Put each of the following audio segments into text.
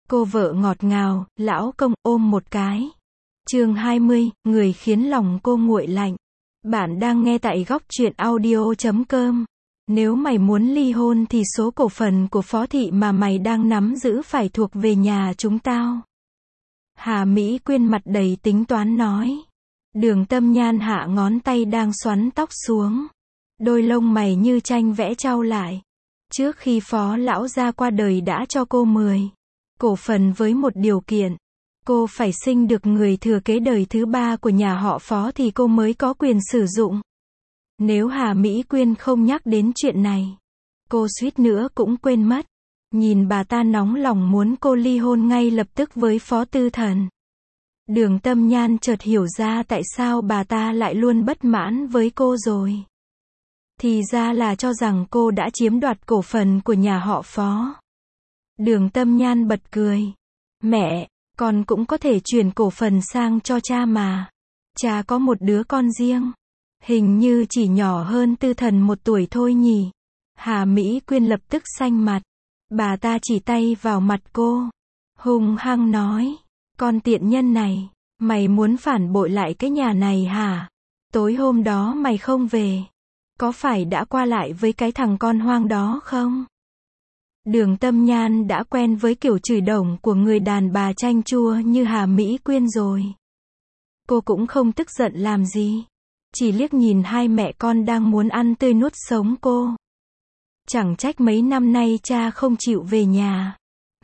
Cô vợ ngọt ngào, lão công, ôm một cái. Chương 20, người khiến lòng cô nguội lạnh. Bạn đang nghe tại góc truyện audio.com. Nếu mày muốn ly hôn thì số cổ phần của Phó Thị mà mày đang nắm giữ phải thuộc về nhà chúng tao. Hà Mỹ Quyên mặt đầy tính toán nói. Đường Tâm Nhan hạ ngón tay đang xoắn tóc xuống. Đôi lông mày như tranh vẽ chau lại. Trước khi Phó lão gia qua đời đã cho cô 10 cổ phần với một điều kiện. Cô phải sinh được người thừa kế đời thứ 3 của nhà họ Phó thì cô mới có quyền sử dụng. Nếu Hà Mỹ Quyên không nhắc đến chuyện này, cô suýt nữa cũng quên mất. Nhìn bà ta nóng lòng muốn cô ly hôn ngay lập tức với Phó Tư Thần. Đường Tâm Nhan chợt hiểu ra tại sao bà ta lại luôn bất mãn với cô rồi. Thì ra là cho rằng cô đã chiếm đoạt cổ phần của nhà họ Phó. Đường Tâm Nhan bật cười. Mẹ, con cũng có thể chuyển cổ phần sang cho cha mà. Cha có một đứa con riêng. Hình như chỉ nhỏ hơn Tư Thần 1 tuổi thôi nhỉ. Hà Mỹ Quyên lập tức xanh mặt. Bà ta chỉ tay vào mặt cô. Hung hăng nói. Con tiện nhân này, mày muốn phản bội lại cái nhà này hả? Tối hôm đó mày không về. Có phải đã qua lại với cái thằng con hoang đó không? Đường Tâm Nhan đã quen với kiểu chửi đồng của người đàn bà chanh chua như Hà Mỹ Quyên rồi. Cô cũng không tức giận làm gì. Chỉ liếc nhìn hai mẹ con đang muốn ăn tươi nuốt sống cô. Chẳng trách mấy năm nay cha không chịu về nhà.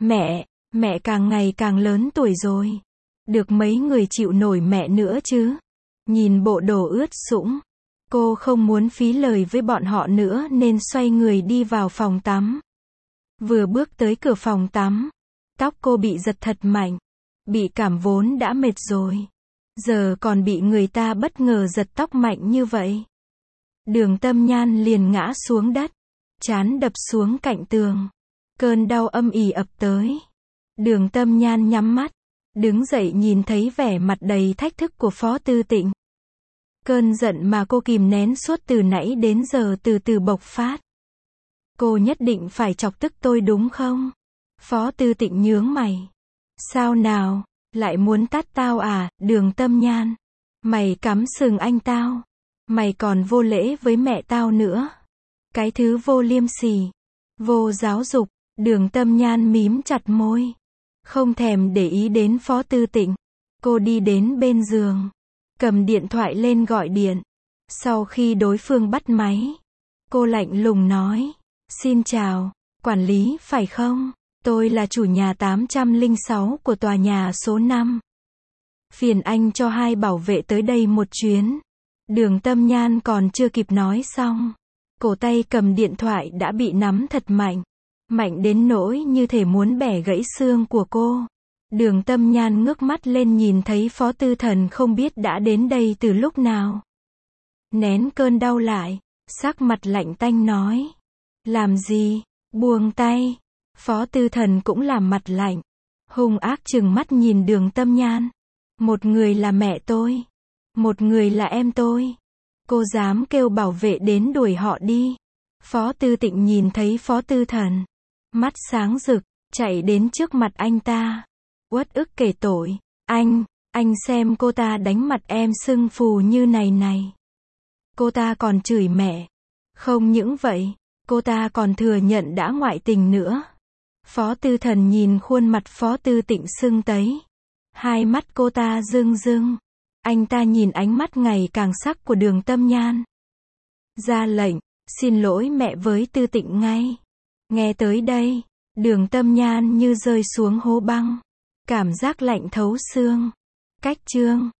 Mẹ càng ngày càng lớn tuổi rồi. Được mấy người chịu nổi mẹ nữa chứ. Nhìn bộ đồ ướt sũng. Cô không muốn phí lời với bọn họ nữa nên xoay người đi vào phòng tắm. Vừa bước tới cửa phòng tắm, tóc cô bị giật thật mạnh. Bị cảm vốn đã mệt rồi. Giờ còn bị người ta bất ngờ giật tóc mạnh như vậy. Đường Tâm Nhan liền ngã xuống đất. Trán đập xuống cạnh tường. Cơn đau âm ỉ ập tới. Đường Tâm Nhan nhắm mắt. Đứng dậy nhìn thấy vẻ mặt đầy thách thức của Phó Tư Tịnh. Cơn giận mà cô kìm nén suốt từ nãy đến giờ từ từ bộc phát. Cô nhất định phải chọc tức tôi đúng không? Phó Tư Tịnh nhướng mày. Sao nào, lại muốn tát tao à, Đường Tâm Nhan? Mày cắm sừng anh tao. Mày còn vô lễ với mẹ tao nữa. Cái thứ vô liêm sỉ, vô giáo dục. Đường Tâm Nhan mím chặt môi. Không thèm để ý đến Phó Tư Tịnh. Cô đi đến bên giường. Cầm điện thoại lên gọi điện. Sau khi đối phương bắt máy, cô lạnh lùng nói. Xin chào, quản lý phải không? Tôi là chủ nhà 806 của tòa nhà số 5. Phiền anh cho 2 bảo vệ tới đây một chuyến. Đường Tâm Nhan còn chưa kịp nói xong. Cổ tay cầm điện thoại đã bị nắm thật mạnh. Mạnh đến nỗi như thể muốn bẻ gãy xương của cô. Đường Tâm Nhan ngước mắt lên nhìn thấy Phó Tư Thần không biết đã đến đây từ lúc nào. Nén cơn đau lại, sắc mặt lạnh tanh nói. Làm gì? Buông tay. Phó Tư Thần cũng làm mặt lạnh. Hung ác trừng mắt nhìn Đường Tâm Nhan. Một người là mẹ tôi. Một người là em tôi. Cô dám kêu bảo vệ đến đuổi họ đi. Phó Tư Tịnh nhìn thấy Phó Tư Thần. Mắt sáng rực, chạy đến trước mặt anh ta. Uất ức kể tội. Anh xem cô ta đánh mặt em sưng phù như này. Cô ta còn chửi mẹ. Không những vậy, cô ta còn thừa nhận đã ngoại tình nữa. Phó Tư Thần nhìn khuôn mặt Phó Tư Tịnh sưng tấy. Hai mắt cô ta rưng rưng. Anh ta nhìn ánh mắt ngày càng sắc của Đường Tâm Nhan. Ra lệnh, xin lỗi mẹ với Tư Tịnh ngay. Nghe tới đây, Đường Tâm Nhan như rơi xuống hố băng. Cảm giác lạnh thấu xương. Cách chương